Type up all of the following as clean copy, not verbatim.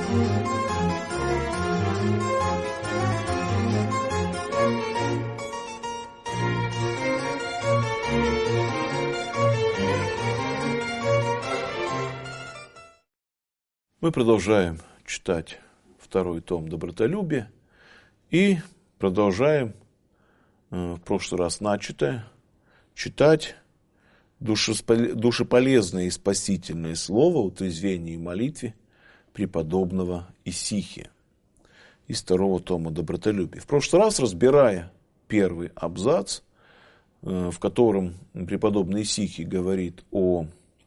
Мы продолжаем читать второй том «Добротолюбие» и продолжаем в прошлый раз начатое читать душеполезное и спасительное слово о трезвении и молитве преподобного Исихия из второго тома «Добротолюбие». В прошлый раз, разбирая первый абзац, в котором преподобный Исихий говорит о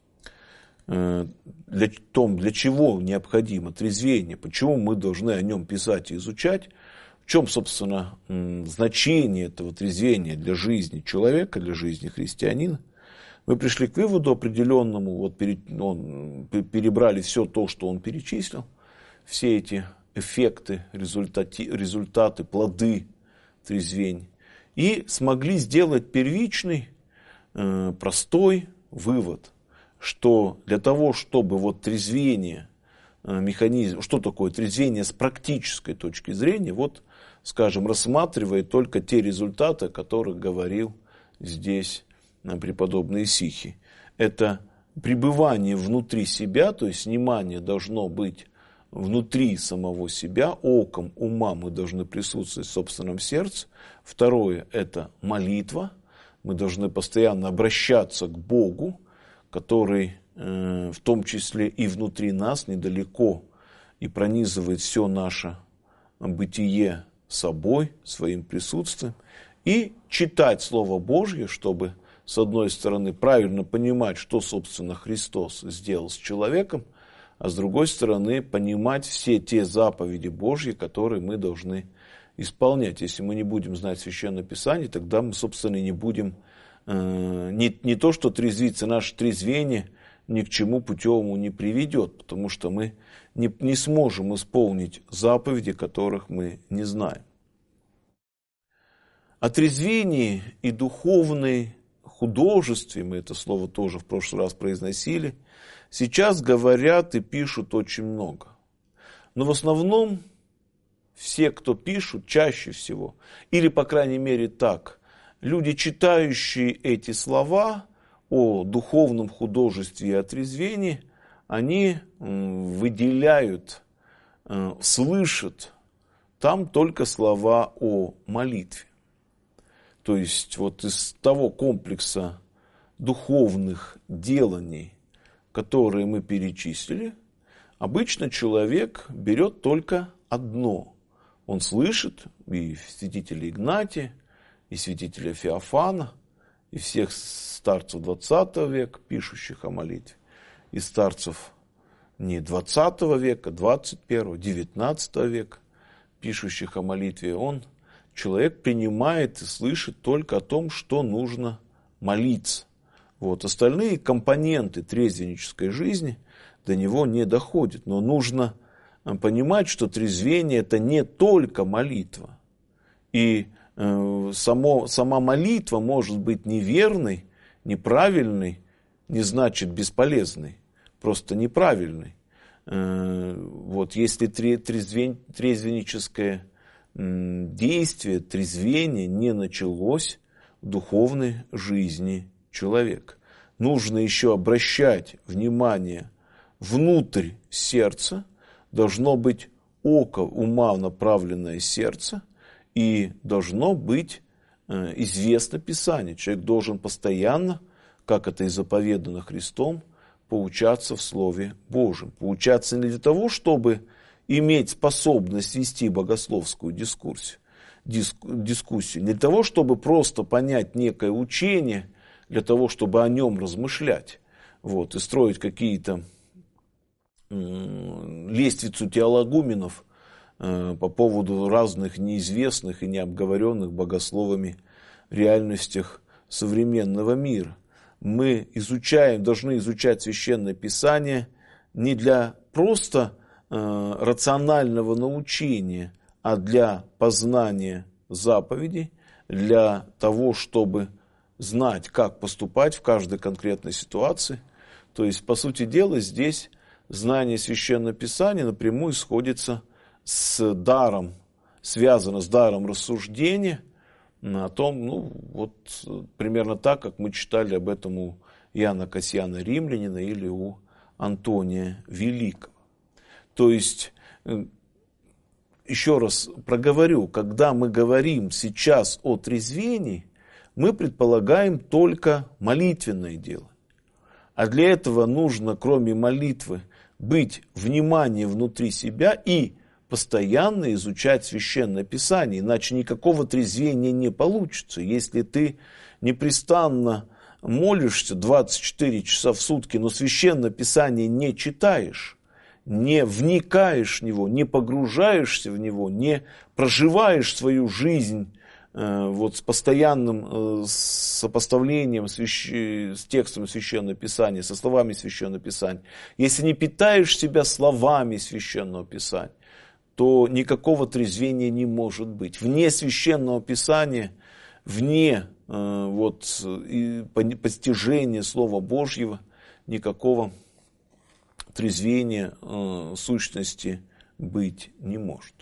том, для чего необходимо трезвение, почему мы должны о нем писать и изучать, в чем, собственно, значение этого трезвения для жизни человека, для жизни христианина, мы пришли к выводу определенному, перебрали все то, что он перечислил, все эти эффекты, результаты, плоды трезвения, и смогли сделать первичный, простой вывод, что для того, чтобы трезвение, механизм, что такое трезвение с практической точки зрения, скажем, рассматривает только те результаты, о которых говорил здесь преподобный Исихий. Это пребывание внутри себя, то есть внимание должно быть внутри самого себя, оком ума мы должны присутствовать в собственном сердце. Второе – это молитва, мы должны постоянно обращаться к Богу, который в том числе и внутри нас, недалеко, и пронизывает все наше бытие собой, своим присутствием, и читать Слово Божье, чтобы, с одной стороны, правильно понимать, что, собственно, Христос сделал с человеком, а с другой стороны, понимать все те заповеди Божьи, которые мы должны исполнять. Если мы не будем знать Священное Писание, тогда мы, собственно, не будем не то, что трезвиться, наше трезвение ни к чему путевому не приведет, потому что мы не сможем исполнить заповеди, которых мы не знаем. О трезвении и духовной художестве, мы это слово тоже в прошлый раз произносили, сейчас говорят и пишут очень много. Но в основном все, кто пишут, чаще всего, или по крайней мере так, люди, читающие эти слова о духовном художестве и о трезвении, они выделяют, слышат там только слова о молитве. То есть из того комплекса духовных деланий, которые мы перечислили, обычно человек берет только одно. Он слышит и святителя Игнатия, и святителя Феофана, и всех старцев 20 века, пишущих о молитве, и старцев не 20 века, 21, 19 века, пишущих о молитве. Человек принимает и слышит только о том, что нужно молиться. Остальные компоненты трезвеннической жизни до него не доходят. Но нужно понимать, что трезвение – это не только молитва. И сама молитва может быть неверной, неправильной, не значит бесполезной, просто неправильной. Если трезвенническое действие, трезвение не началось в духовной жизни человека. Нужно еще обращать внимание внутрь сердца, должно быть око ума направленное сердце, и должно быть известно Писание. Человек должен постоянно, как это и заповедано Христом, поучаться в Слове Божьем. Поучаться не для того, чтобы иметь способность вести богословскую дискуссию, не для того, чтобы просто понять некое учение, для того, чтобы о нем размышлять, и строить какие-то лестницу теологуменов по поводу разных неизвестных и необговоренных богословами реальностях современного мира. Мы должны изучать Священное Писание не для просто рационального научения, а для познания заповедей, для того, чтобы знать, как поступать в каждой конкретной ситуации. То есть, по сути дела, здесь знание Священного Писания напрямую сходится с даром, связано с даром рассуждения о том, примерно так, как мы читали об этом у Иоанна Кассиана Римлянина или у Антония Великого. То есть, еще раз проговорю, когда мы говорим сейчас о трезвении, мы предполагаем только молитвенное дело. А для этого нужно, кроме молитвы, быть внимание внутри себя и постоянно изучать Священное Писание, иначе никакого трезвения не получится. Если ты непрестанно молишься 24 часа в сутки, но Священное Писание не читаешь, не вникаешь в него, не погружаешься в него, не проживаешь свою жизнь с постоянным сопоставлением с текстом Священного Писания, со словами Священного Писания, если не питаешь себя словами Священного Писания, то никакого трезвения не может быть. Вне Священного Писания, вне постижения Слова Божьего никакого трезвения сущности быть не может.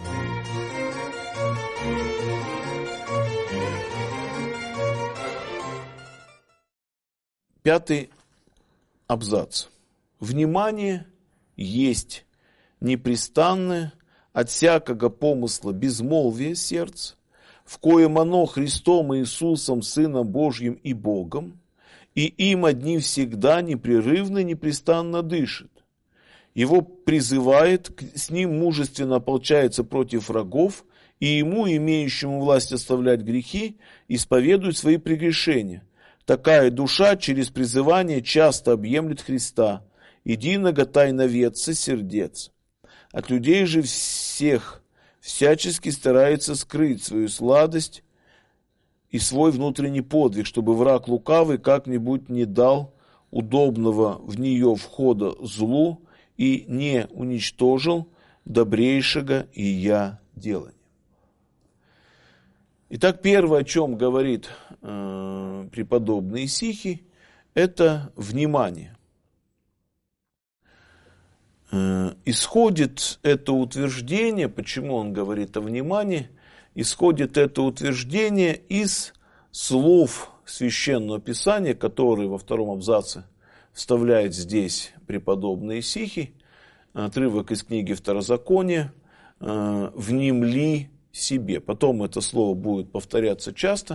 Пятый абзац. Внимание есть непрестанное от всякого помысла безмолвие сердца, в коем оно Христом Иисусом, Сыном Божьим и Богом, и им одним всегда непрерывно и непрестанно дышит. Его призывает, с ним мужественно ополчается против врагов, и ему, имеющему власть оставлять грехи, исповедует свои прегрешения. Такая душа через призывание часто объемлет Христа, единого тайноведца сердец. От людей же всех всячески старается скрыть свою сладость и свой внутренний подвиг, чтобы враг лукавый как-нибудь не дал удобного в нее входа злу и не уничтожил добрейшего и я делания. Итак, первое, о чем говорит преподобный Исихий, это внимание. Исходит это утверждение, почему он говорит о внимании, исходит это утверждение из слов Священного Писания, которые во втором абзаце вставляет здесь преподобный Исихий, отрывок из книги Второзакония, «Внемли себе». Потом это слово будет повторяться часто,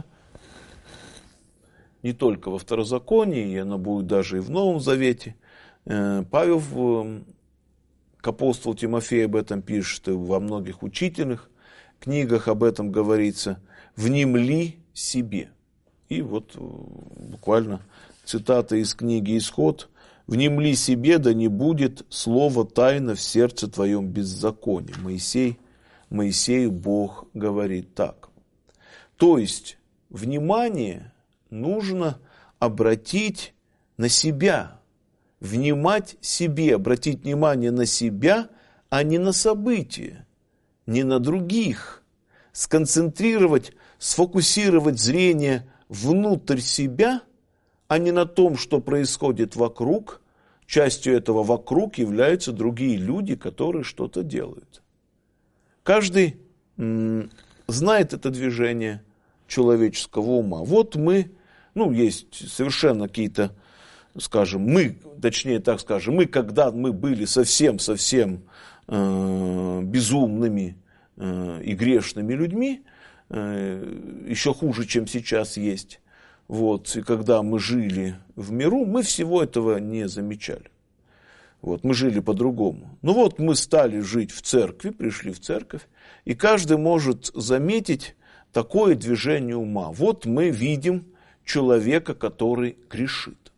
не только во Второзаконии, и оно будет даже и в Новом Завете. Павел к апостолу Тимофею об этом пишет, и во многих учительных книгах об этом говорится. «Внемли себе». И буквально цитата из книги «Исход». «Внемли себе, да не будет слово тайно в сердце твоем беззакония». Моисею Бог говорит так. То есть, внимание нужно обратить на себя, внимать себе, обратить внимание на себя, а не на события, не на других. Сконцентрировать, сфокусировать зрение внутрь себя, а не на том, что происходит вокруг. Частью этого вокруг являются другие люди, которые что-то делают. Каждый знает это движение человеческого ума. Есть совершенно какие-то, мы, когда мы были совсем безумными и грешными людьми, еще хуже, чем сейчас есть, и когда мы жили в миру, мы всего этого не замечали. Мы жили по-другому. Мы стали жить в церкви, пришли в церковь, и каждый может заметить такое движение ума. Мы видим человека, который грешит.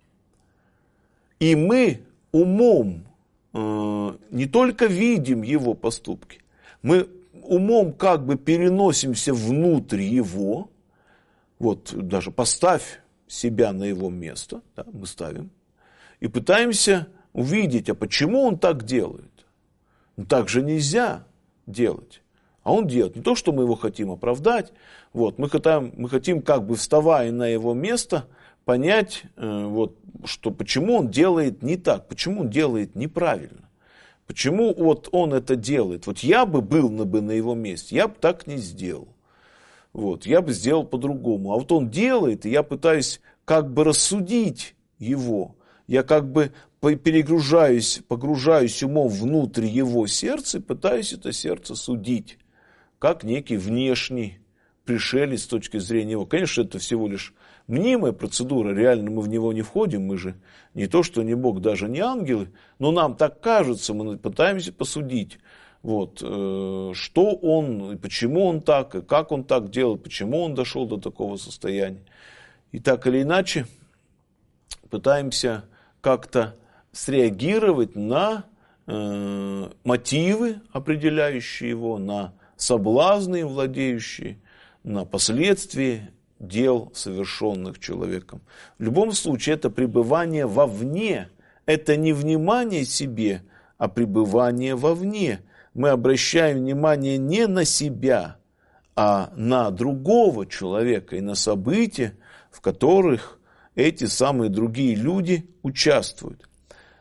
И мы умом не только видим его поступки, мы умом переносимся внутрь его, даже поставь себя на его место, мы ставим, и пытаемся увидеть, а почему он так делает. Так же нельзя делать. А он делает не то, что мы его хотим оправдать, мы хотим, вставая на его место, понять, вот, что почему он делает не так, почему он делает неправильно. Почему вот он это делает? Вот я бы был на его месте, я бы так не сделал. Вот, я бы сделал по-другому. А вот он делает, и я пытаюсь как бы рассудить его. Я как бы погружаюсь умом внутрь его сердца и пытаюсь это сердце судить, как некий внешний пришелец с точки зрения его. Конечно, это всего лишь мнимая процедура, реально мы в него не входим, мы же не то, что не Бог, даже не ангелы, но нам так кажется, мы пытаемся посудить, вот, что он, и почему он так, и как он так делает, почему он дошел до такого состояния. И так или иначе пытаемся как-то среагировать на мотивы, определяющие его, на соблазны, владеющие, на последствия дел, совершенных человеком. В любом случае, это пребывание вовне, это не внимание себе, а пребывание вовне. Мы обращаем внимание не на себя, а на другого человека и на события, в которых эти самые другие люди участвуют.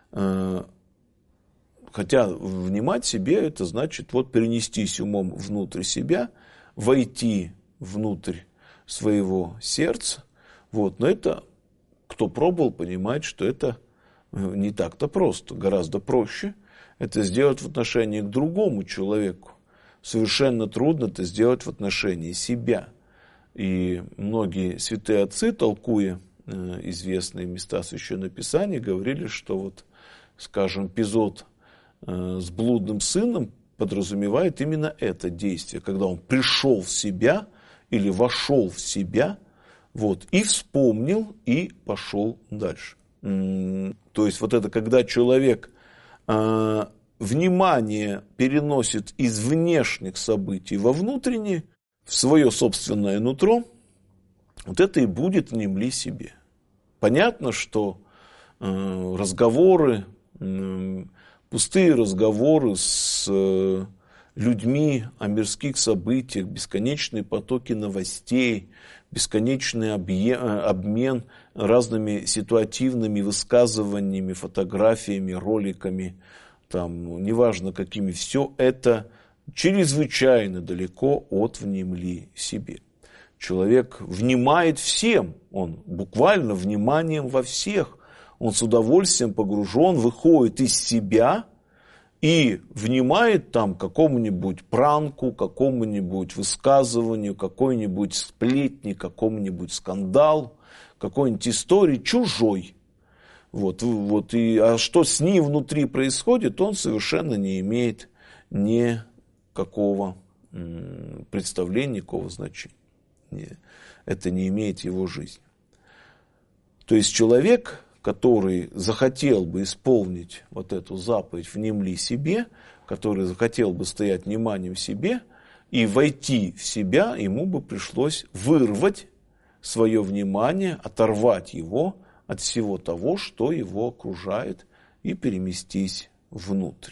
Хотя внимать себе, это значит вот перенестись умом внутрь себя, войти внутрь своего сердца. Вот. Но это, кто пробовал, понимает, что это не так-то просто, гораздо проще это сделать в отношении к другому человеку. Совершенно трудно это сделать в отношении себя. И многие святые отцы, толкуя известные места Священного Писания, говорили, что вот, скажем, эпизод с блудным сыном подразумевает именно это действие, когда он пришел в себя или вошел в себя, вот, и вспомнил, и пошел дальше. То есть вот это, когда человек внимание переносит из внешних событий во внутренние, в свое собственное нутро, вот это и будет «внемли себе». Понятно, что разговоры, пустые разговоры с людьми о мирских событиях, бесконечные потоки новостей, бесконечный обмен разными ситуативными высказываниями, фотографиями, роликами, там, неважно какими, все это чрезвычайно далеко от «внемли себе». Человек внимает всем, он буквально вниманием во всех, он с удовольствием погружен, выходит из себя и внимает там какому-нибудь пранку, какому-нибудь высказыванию, какой-нибудь сплетни, какому-нибудь скандалу, какой-нибудь истории чужой. А что с ним внутри происходит, он совершенно не имеет никакого представления, никакого значения. Это не имеет его жизни. То есть человек, который захотел бы исполнить вот эту заповедь «внемли себе», который захотел бы стоять вниманием в себе и войти в себя, ему бы пришлось вырвать свое внимание, оторвать его от всего того, что его окружает, и переместись внутрь.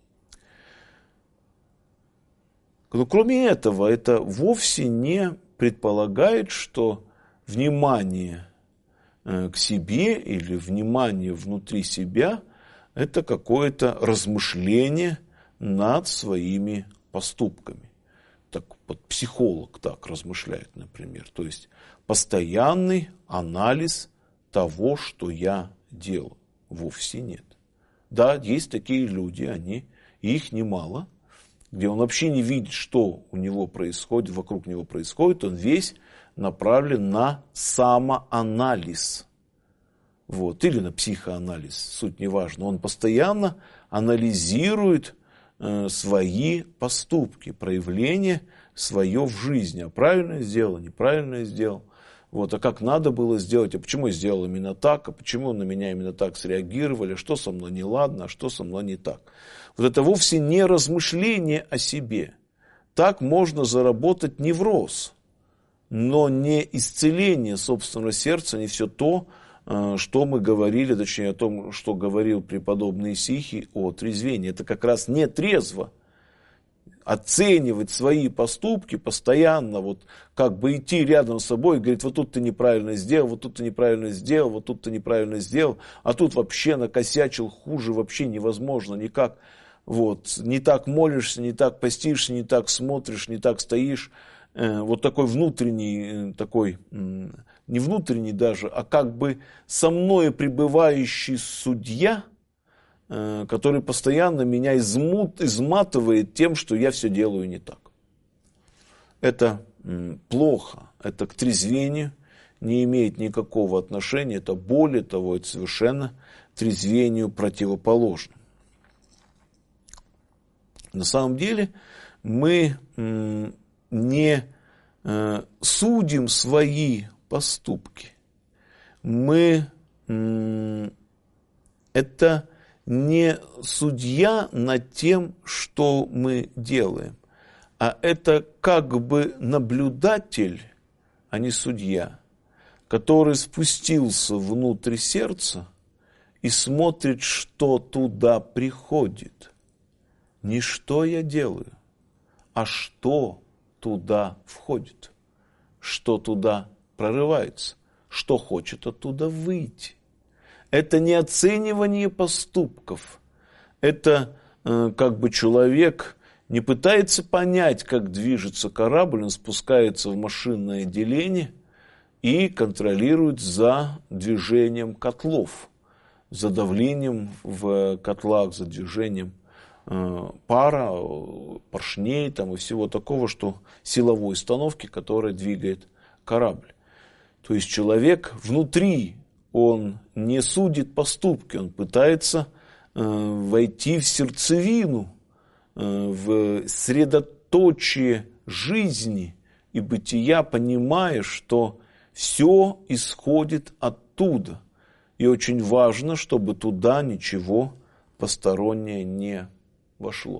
Но кроме этого, это вовсе не предполагает, что внимание к себе или внимание внутри себя – это какое-то размышление над своими поступками. Так вот, психолог так размышляет, например. То есть постоянный анализ того, что я делаю. Вовсе нет. Да, есть такие люди, их немало, где он вообще не видит, что у него происходит, вокруг него происходит, он весь направлен на самоанализ. Или на психоанализ, суть не важна. Он постоянно анализирует свои поступки, проявления свое в жизни. А правильно сделал, неправильно сделал. А как надо было сделать, а почему я сделал именно так, а почему на меня именно так среагировали, что со мной неладно, а что со мной не так. Это вовсе не размышление о себе. Так можно заработать невроз, но не исцеление собственного сердца, не все то, что мы говорили, точнее о том, что говорил преподобный Исихий о трезвении. Это как раз не трезво. оценивать свои поступки постоянно, вот как бы идти рядом с собой и говорить, вот тут ты неправильно сделал, вот тут ты неправильно сделал, вот тут ты неправильно сделал, а тут вообще накосячил, хуже вообще невозможно никак. Вот, не так молишься, не так постишься, не так смотришь, не так стоишь. Вот такой внутренний, такой, не внутренний даже, а как бы со мной пребывающий судья, который постоянно меня изматывает тем, что я все делаю не так. Это плохо, это к трезвению не имеет никакого отношения, это более того, это совершенно трезвению противоположно. На самом деле мы не судим свои поступки. Это не судья над тем, что мы делаем, а это как бы наблюдатель, а не судья, который спустился внутрь сердца и смотрит, что туда приходит. Не что я делаю, а что туда входит, что туда прорывается, что хочет оттуда выйти. Это не оценивание поступков, это как бы человек не пытается понять, как движется корабль, он спускается в машинное отделение и контролирует за движением котлов, за давлением в котлах, за движением пара, поршней там, и всего такого, что силовой установки, которая двигает корабль. То есть человек внутри, он не судит поступки, он пытается войти в сердцевину, в средоточие жизни и бытия, понимая, что все исходит оттуда. И очень важно, чтобы туда ничего постороннее не вошло.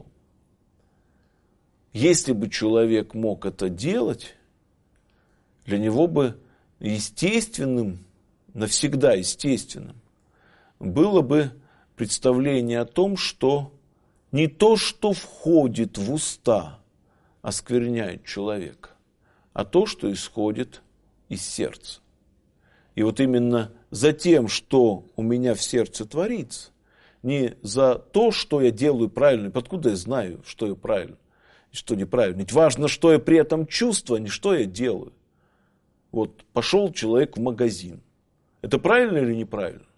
Если бы человек мог это делать, для него бы естественным, навсегда естественным, было бы представление о том, что не то, что входит в уста, оскверняет человека, а то, что исходит из сердца. И вот именно за тем, что у меня в сердце творится, не за то, что я делаю правильно, откуда я знаю, что я правильно, и что неправильно. Ведь важно, что я при этом чувствую, а не что я делаю. Вот пошел человек в магазин. Это правильно или неправильно?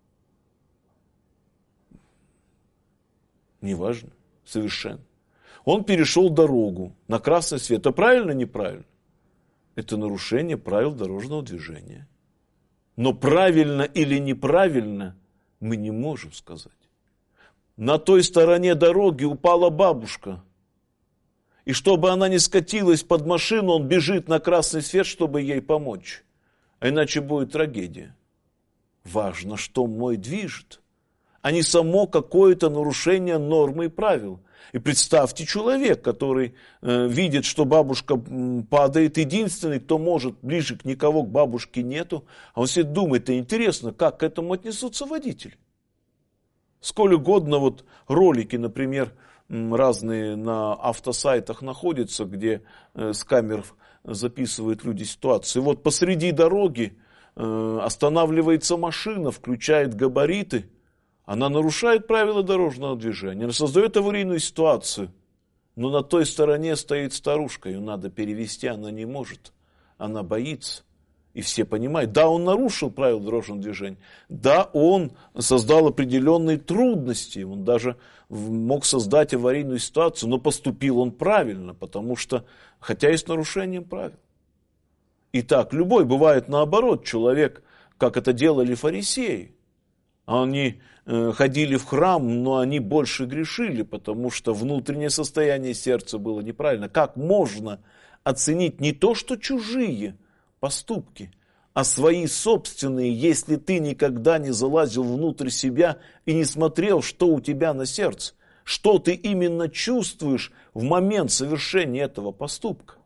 Неважно, совершенно. Он перешел дорогу на красный свет. Это правильно или неправильно? Это нарушение правил дорожного движения. Но правильно или неправильно мы не можем сказать. На той стороне дороги упала бабушка. И чтобы она не скатилась под машину, он бежит на красный свет, чтобы ей помочь. А иначе будет трагедия. Важно, что мной движет, а не само какое-то нарушение нормы и правил. И представьте человек, который видит, что бабушка падает, единственный, кто может, ближе к никого к бабушке нету, а он себе думает, интересно, как к этому отнесутся водители. Сколь угодно вот ролики, например, разные на автосайтах находятся, где с камер записывают люди ситуации. Вот посреди дороги останавливается машина, включает габариты, она нарушает правила дорожного движения, она создает аварийную ситуацию, но на той стороне стоит старушка, ее надо перевести, она не может, она боится. И все понимают, да, он нарушил правила дорожного движения, да, он создал определенные трудности, он даже мог создать аварийную ситуацию, но поступил он правильно, потому что, хотя и с нарушением правил. Итак, любой, бывает наоборот, человек, как это делали фарисеи, они ходили в храм, но они больше грешили, потому что внутреннее состояние сердца было неправильно. Как можно оценить не то, что чужие поступки, а свои собственные, если ты никогда не залазил внутрь себя и не смотрел, что у тебя на сердце, что ты именно чувствуешь в момент совершения этого поступка.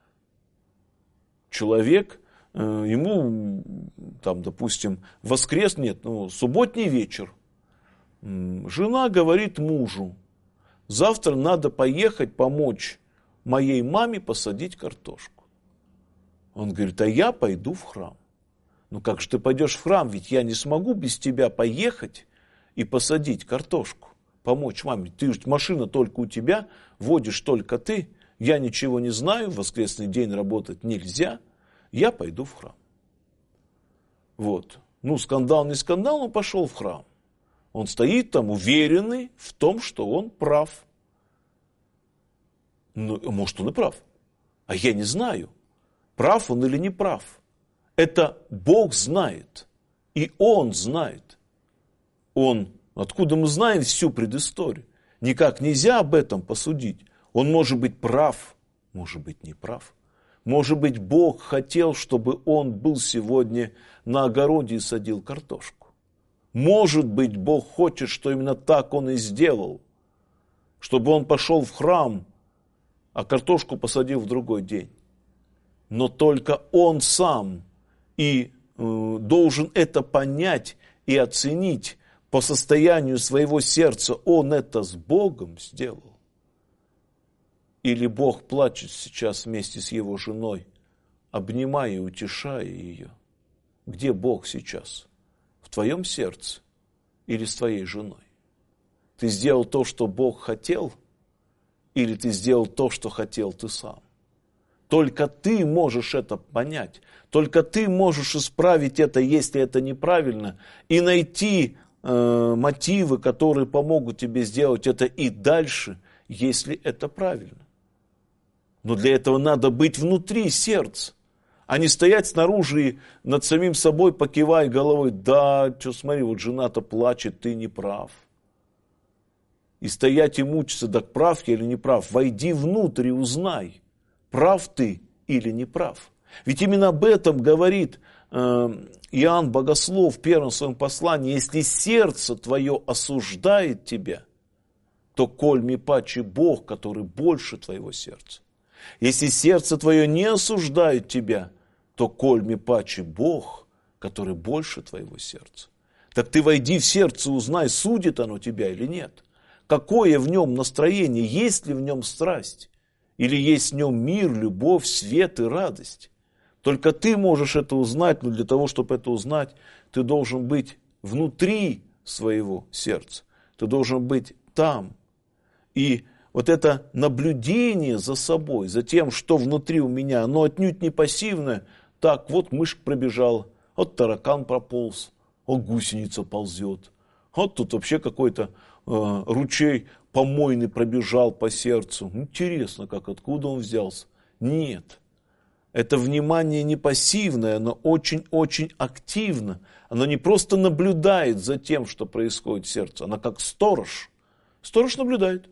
Человек, ему, там, допустим, субботний вечер, жена говорит мужу, завтра надо поехать помочь моей маме посадить картошку. Он говорит, а я пойду в храм. Ну как же ты пойдешь в храм, ведь я не смогу без тебя поехать и посадить картошку, помочь маме. Машина только у тебя, водишь только ты, я ничего не знаю, в воскресный день работать нельзя, я пойду в храм. Вот. Ну, скандал не скандал, он пошел в храм. Он стоит там, уверенный в том, что он прав. Ну, может, он и прав. А я не знаю, прав он или не прав. Это Бог знает. И Он знает. Откуда мы знаем всю предысторию? Никак нельзя об этом посудить. Он может быть прав, может быть не прав. Может быть, Бог хотел, чтобы он был сегодня на огороде и садил картошку. Может быть, Бог хочет, что именно так он и сделал. Чтобы он пошел в храм, а картошку посадил в другой день. Но только он сам и должен это понять и оценить по состоянию своего сердца. Он это с Богом сделал. Или Бог плачет сейчас вместе с его женой, обнимая и утешая ее. Где Бог сейчас? В твоем сердце или с твоей женой? Ты сделал то, что Бог хотел, или ты сделал то, что хотел ты сам? Только ты можешь это понять. Только ты можешь исправить это, если это неправильно, и найти мотивы, которые помогут тебе сделать это и дальше, если это правильно. Но для этого надо быть внутри сердца, а не стоять снаружи и над самим собой покивая головой. Да, что смотри, вот жена-то плачет, ты не прав. И стоять и мучиться, так прав я или не прав. Войди внутрь и узнай, прав ты или не прав. Ведь именно об этом говорит Иоанн Богослов в первом своем послании. Если сердце твое осуждает тебя, то коль ми паче Бог, который больше твоего сердца. Если сердце твое не осуждает тебя, то коль ми паче Бог, который больше твоего сердца. Так ты войди в сердце, узнай, судит оно тебя или нет. Какое в нем настроение, есть ли в нем страсть, или есть в нем мир, любовь, свет и радость. Только ты можешь это узнать, но для того, чтобы это узнать, ты должен быть внутри своего сердца. Ты должен быть там. И вот это наблюдение за собой, за тем, что внутри у меня, оно отнюдь не пассивное. Так, вот мышь пробежала, вот таракан прополз, вот гусеница ползет. Вот тут вообще какой-то ручей помойный пробежал по сердцу. Интересно, откуда он взялся? Нет. Это внимание не пассивное, оно очень-очень активно. Оно не просто наблюдает за тем, что происходит в сердце. Оно как сторож. Сторож наблюдает.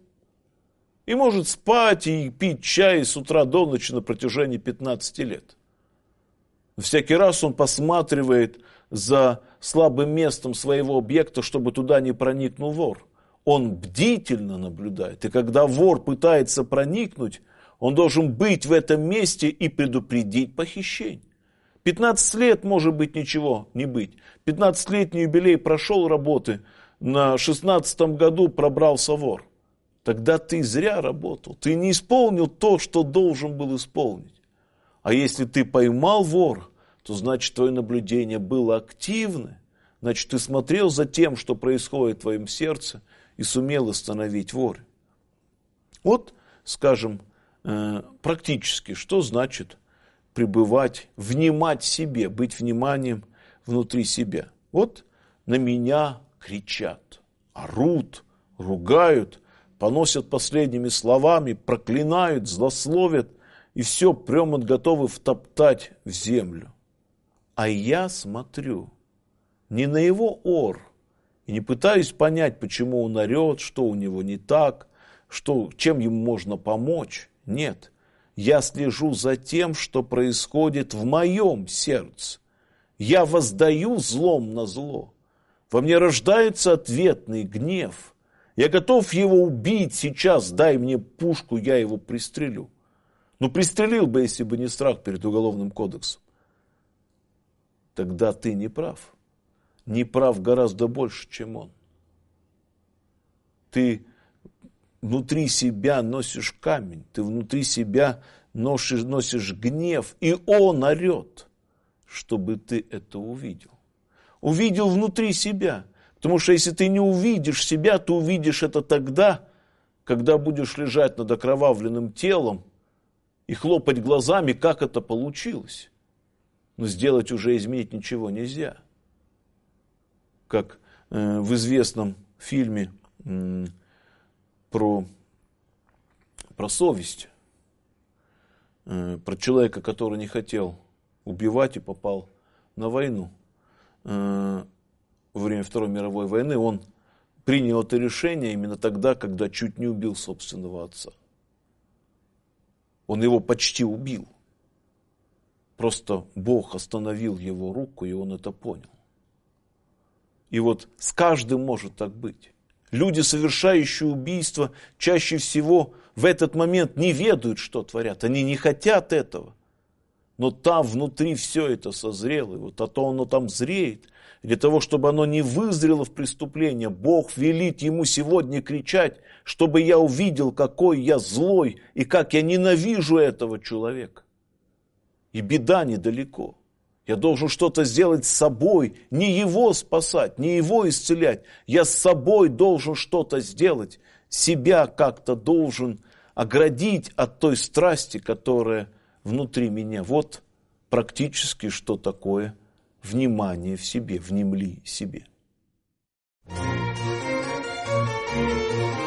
И может спать и пить чай с утра до ночи на протяжении 15 лет. Всякий раз он посматривает за слабым местом своего объекта, чтобы туда не проникнул вор. Он бдительно наблюдает. И когда вор пытается проникнуть, он должен быть в этом месте и предупредить похищение. 15 лет может быть ничего не быть. 15-летний юбилей прошел работы, на 16-м году пробрался вор. Тогда ты зря работал. Ты не исполнил то, что должен был исполнить. А если ты поймал вора, то значит твое наблюдение было активное. Значит ты смотрел за тем, что происходит в твоем сердце, и сумел остановить вора. Вот, скажем, практически, что значит пребывать, внимать себе, быть вниманием внутри себя. Вот на меня кричат, орут, ругают, поносят последними словами, проклинают, злословят, и все прямо готовы втоптать в землю. А я смотрю не на его ор, и не пытаюсь понять, почему он орет, что у него не так, чем ему можно помочь. Нет, я слежу за тем, что происходит в моем сердце. Я воздаю злом на зло. Во мне рождается ответный гнев. Я готов его убить сейчас, дай мне пушку, я его пристрелю. Ну, пристрелил бы, если бы не страх перед Уголовным кодексом. Тогда ты не прав. Не прав гораздо больше, чем он. Ты внутри себя носишь камень, ты внутри себя носишь гнев, и он орет, чтобы ты это увидел. Увидел внутри себя. Потому что если ты не увидишь себя, ты увидишь это тогда, когда будешь лежать над окровавленным телом и хлопать глазами, как это получилось. Но сделать уже, изменить ничего нельзя. Как в известном фильме про совесть, про человека, который не хотел убивать и попал на войну. Во время Второй мировой войны он принял это решение именно тогда, когда чуть не убил собственного отца. Он его почти убил. Просто Бог остановил его руку, и он это понял. И вот с каждым может так быть. Люди, совершающие убийство, чаще всего в этот момент не ведают, что творят. Они не хотят этого. Но там внутри все это созрело. И вот оно там зреет. Для того, чтобы оно не вызрело в преступление, Бог велит ему сегодня кричать, чтобы я увидел, какой я злой и как я ненавижу этого человека. И беда недалеко. Я должен что-то сделать с собой, не его спасать, не его исцелять. Я с собой должен что-то сделать, себя как-то должен оградить от той страсти, которая внутри меня. Вот практически что такое внимание в себе, внемли себе.